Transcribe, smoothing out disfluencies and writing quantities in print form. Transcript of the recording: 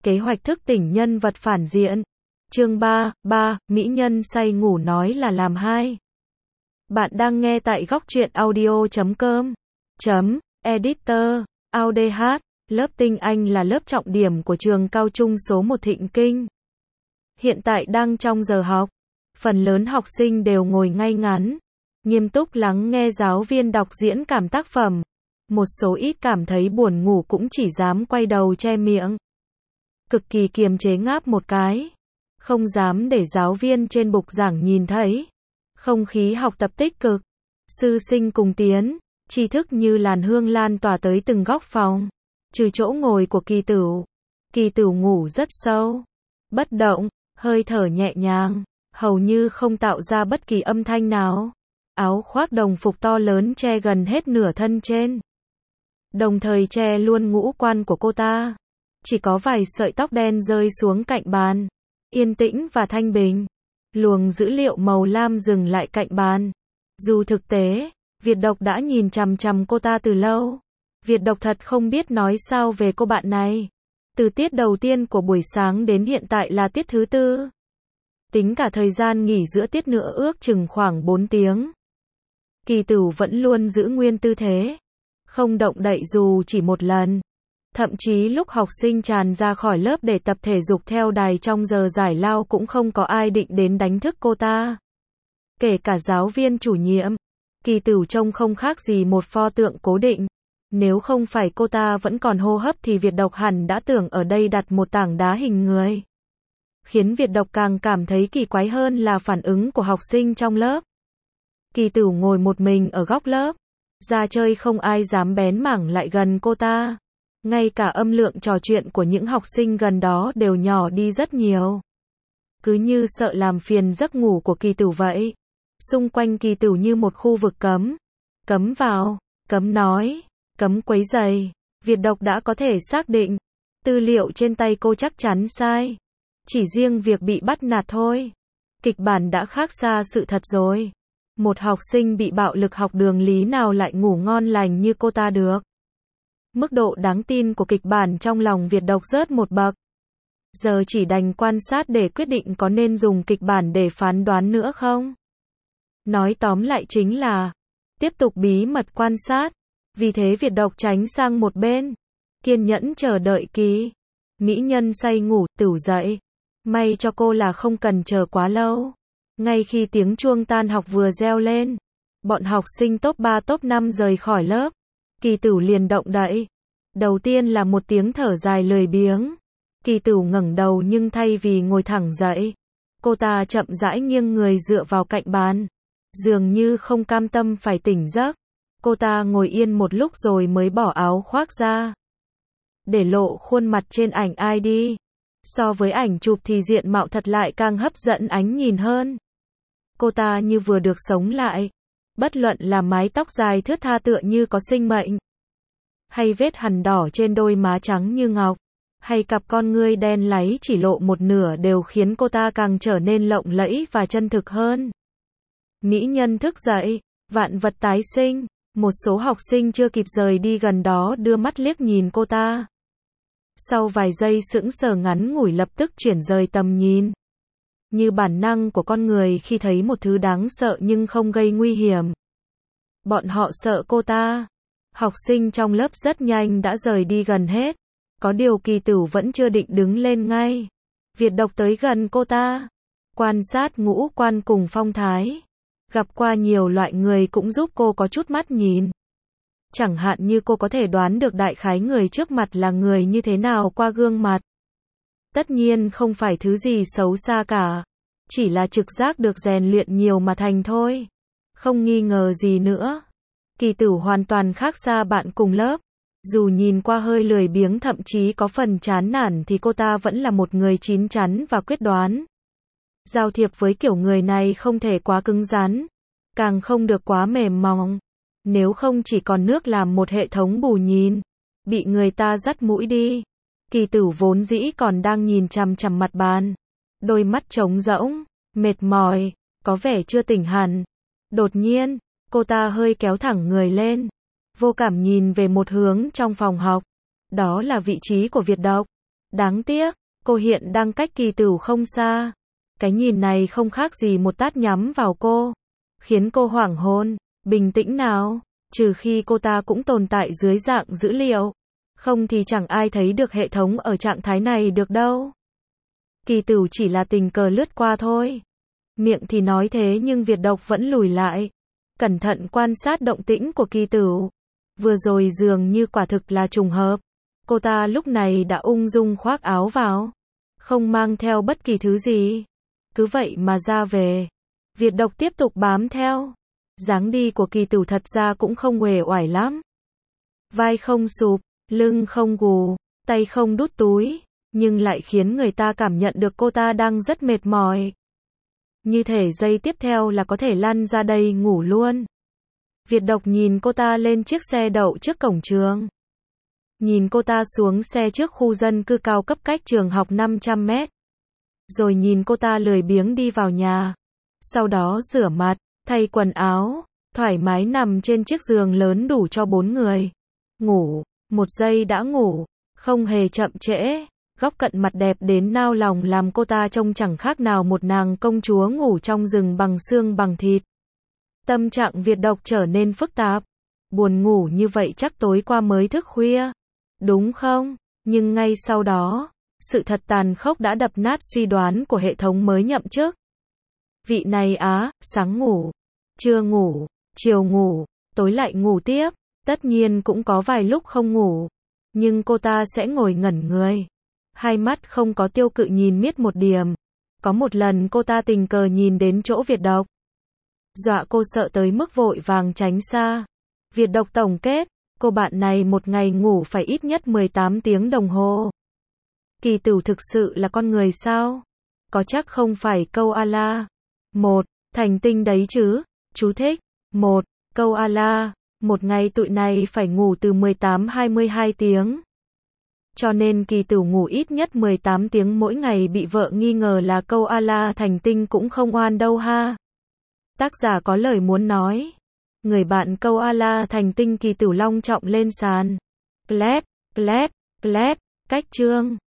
Kế hoạch thức tỉnh nhân vật phản diện. Chương 3, Mỹ nhân say ngủ nói là làm hai. Bạn đang nghe tại góc truyện audio.com. Editor, AudH, lớp Tinh Anh là lớp trọng điểm của trường cao trung số 1 Thịnh Kinh. Hiện tại đang trong giờ học. Phần lớn học sinh đều ngồi ngay ngắn, nghiêm túc lắng nghe giáo viên đọc diễn cảm tác phẩm. Một số ít cảm thấy buồn ngủ cũng chỉ dám quay đầu che miệng. Cực kỳ kiềm chế ngáp một cái. Không dám để giáo viên trên bục giảng nhìn thấy. Không khí học tập tích cực. Sư sinh cùng tiến. Tri thức như làn hương lan tỏa tới từng góc phòng. Trừ chỗ ngồi của Kỳ Tửu. Kỳ Tửu ngủ rất sâu. Bất động, hơi thở nhẹ nhàng. Hầu như không tạo ra bất kỳ âm thanh nào. Áo khoác đồng phục to lớn che gần hết nửa thân trên. Đồng thời che luôn ngũ quan của cô ta. Chỉ có vài sợi tóc đen rơi xuống cạnh bàn. Yên tĩnh và thanh bình. Luồng dữ liệu màu lam dừng lại cạnh bàn. Dù thực tế, Việt Độc đã nhìn chằm chằm cô ta từ lâu. Việt Độc thật không biết nói sao về cô bạn này. Từ tiết đầu tiên của buổi sáng đến hiện tại là tiết thứ 4. Tính cả thời gian nghỉ giữa tiết nữa ước chừng khoảng 4 tiếng. Kỳ Tửu vẫn luôn giữ nguyên tư thế. Không động đậy dù chỉ một lần. Thậm chí lúc học sinh tràn ra khỏi lớp để tập thể dục theo đài trong giờ giải lao cũng không có ai định đến đánh thức cô ta. Kể cả giáo viên chủ nhiệm. Kỳ Tửu trông không khác gì một pho tượng cố định. Nếu không phải cô ta vẫn còn hô hấp thì Việt Độc hẳn đã tưởng ở đây đặt một tảng đá hình người. Khiến Việt Độc càng cảm thấy kỳ quái hơn là phản ứng của học sinh trong lớp. Kỳ Tửu ngồi một mình ở góc lớp. Ra chơi không ai dám bén mảng lại gần cô ta. Ngay cả âm lượng trò chuyện của những học sinh gần đó đều nhỏ đi rất nhiều. Cứ như sợ làm phiền giấc ngủ của Kỳ Tửu vậy. Xung quanh Kỳ Tửu như một khu vực cấm. Cấm vào, cấm nói, cấm quấy rầy. Việt Độc đã có thể xác định. Tư liệu trên tay cô chắc chắn sai. Chỉ riêng việc bị bắt nạt thôi. Kịch bản đã khác xa sự thật rồi. Một học sinh bị bạo lực học đường lý nào lại ngủ ngon lành như cô ta được. Mức độ đáng tin của kịch bản trong lòng Việt Độc rớt một bậc. Giờ chỉ đành quan sát để quyết định có nên dùng kịch bản để phán đoán nữa không. Nói tóm lại chính là tiếp tục bí mật quan sát. Vì thế Việt Độc tránh sang một bên. Kiên nhẫn chờ đợi Kỳ. Mỹ nhân say ngủ, Tửu dậy. May cho cô là không cần chờ quá lâu. Ngay khi tiếng chuông tan học vừa reo lên, bọn học sinh top 3 top 5 rời khỏi lớp. Kỳ Tửu liền động đậy. Đầu tiên là một tiếng thở dài lười biếng. Kỳ Tửu ngẩng đầu nhưng thay vì ngồi thẳng dậy, cô ta chậm rãi nghiêng người dựa vào cạnh bàn. Dường như không cam tâm phải tỉnh giấc. Cô ta ngồi yên một lúc rồi mới bỏ áo khoác ra. Để lộ khuôn mặt trên ảnh ID. So với ảnh chụp thì diện mạo thật lại càng hấp dẫn ánh nhìn hơn. Cô ta như vừa được sống lại. Bất luận là mái tóc dài thướt tha tựa như có sinh mệnh, hay vết hằn đỏ trên đôi má trắng như ngọc, hay cặp con ngươi đen láy chỉ lộ một nửa đều khiến cô ta càng trở nên lộng lẫy và chân thực hơn. Mỹ nhân thức dậy, vạn vật tái sinh. Một số học sinh chưa kịp rời đi gần đó đưa mắt liếc nhìn cô ta. Sau vài giây sững sờ ngắn ngủi lập tức chuyển rời tầm nhìn. Như bản năng của con người khi thấy một thứ đáng sợ nhưng không gây nguy hiểm. Bọn họ sợ cô ta. Học sinh trong lớp rất nhanh đã rời đi gần hết. Có điều Kỳ Tửu vẫn chưa định đứng lên ngay. Việt Độc tới gần cô ta. Quan sát ngũ quan cùng phong thái. Gặp qua nhiều loại người cũng giúp cô có chút mắt nhìn. Chẳng hạn như cô có thể đoán được đại khái người trước mặt là người như thế nào qua gương mặt. Tất nhiên không phải thứ gì xấu xa cả. Chỉ là trực giác được rèn luyện nhiều mà thành thôi. Không nghi ngờ gì nữa. Kỳ Tửu hoàn toàn khác xa bạn cùng lớp. Dù nhìn qua hơi lười biếng thậm chí có phần chán nản thì cô ta vẫn là một người chín chắn và quyết đoán. Giao thiệp với kiểu người này không thể quá cứng rắn. Càng không được quá mềm mỏng. Nếu không chỉ còn nước làm một hệ thống bù nhìn. Bị người ta dắt mũi đi. Kỳ Tửu vốn dĩ còn đang nhìn chằm chằm mặt bàn. Đôi mắt trống rỗng, mệt mỏi, có vẻ chưa tỉnh hẳn. Đột nhiên, cô ta hơi kéo thẳng người lên. Vô cảm nhìn về một hướng trong phòng học. Đó là vị trí của Việt Độc. Đáng tiếc, cô hiện đang cách Kỳ Tửu không xa. Cái nhìn này không khác gì một tát nhắm vào cô, khiến cô hoảng hồn. Bình tĩnh nào, trừ khi cô ta cũng tồn tại dưới dạng dữ liệu. Không thì chẳng ai thấy được hệ thống ở trạng thái này được đâu. Kỳ Tửu chỉ là tình cờ lướt qua thôi. Miệng thì nói thế nhưng Việt Độc vẫn lùi lại, cẩn thận quan sát động tĩnh của Kỳ Tửu. Vừa rồi dường như quả thực là trùng hợp. Cô ta lúc này đã ung dung khoác áo vào, không mang theo bất kỳ thứ gì. Cứ vậy mà ra về. Việt Độc tiếp tục bám theo. Dáng đi của Kỳ Tửu thật ra cũng không uể oải lắm. Vai không sụp, lưng không gù, tay không đút túi, nhưng lại khiến người ta cảm nhận được cô ta đang rất mệt mỏi. Như thể giây tiếp theo là có thể lăn ra đây ngủ luôn. Việt Độc nhìn cô ta lên chiếc xe đậu trước cổng trường. Nhìn cô ta xuống xe trước khu dân cư cao cấp cách trường học 500 mét. Rồi nhìn cô ta lười biếng đi vào nhà. Sau đó rửa mặt, thay quần áo, thoải mái nằm trên chiếc giường lớn đủ cho 4 người. Ngủ, 1 giây đã ngủ, không hề chậm trễ. Góc cận mặt đẹp đến nao lòng làm cô ta trông chẳng khác nào một nàng công chúa ngủ trong rừng bằng xương bằng thịt. Tâm trạng Việt Độc trở nên phức tạp. Buồn ngủ như vậy chắc tối qua mới thức khuya, đúng không? Nhưng ngay sau đó, sự thật tàn khốc đã đập nát suy đoán của hệ thống mới nhậm chức. Vị này sáng ngủ, trưa ngủ, chiều ngủ, tối lại ngủ tiếp. Tất nhiên cũng có vài lúc không ngủ, nhưng cô ta sẽ ngồi ngẩn người, hai mắt không có tiêu cự nhìn miết một điểm. Có một lần cô ta tình cờ nhìn đến chỗ Việt Độc, dọa cô sợ tới mức vội vàng tránh xa. Việt Độc tổng kết, cô bạn này một ngày ngủ phải ít nhất 18 tiếng đồng hồ. Kỳ Tửu thực sự là con người sao? Có chắc không phải câu a-la. Một, thành tinh đấy chứ. Chú thích. Một, câu a-la. Một ngày tụi này phải ngủ từ 18-22 tiếng. Cho nên Kỳ Tửu ngủ ít nhất 18 tiếng mỗi ngày bị vợ nghi ngờ là câu a-la thành tinh cũng không oan đâu ha. Tác giả có lời muốn nói. Người bạn câu a-la thành tinh Kỳ Tửu long trọng lên sàn. Clap, clap, clap, cách chương.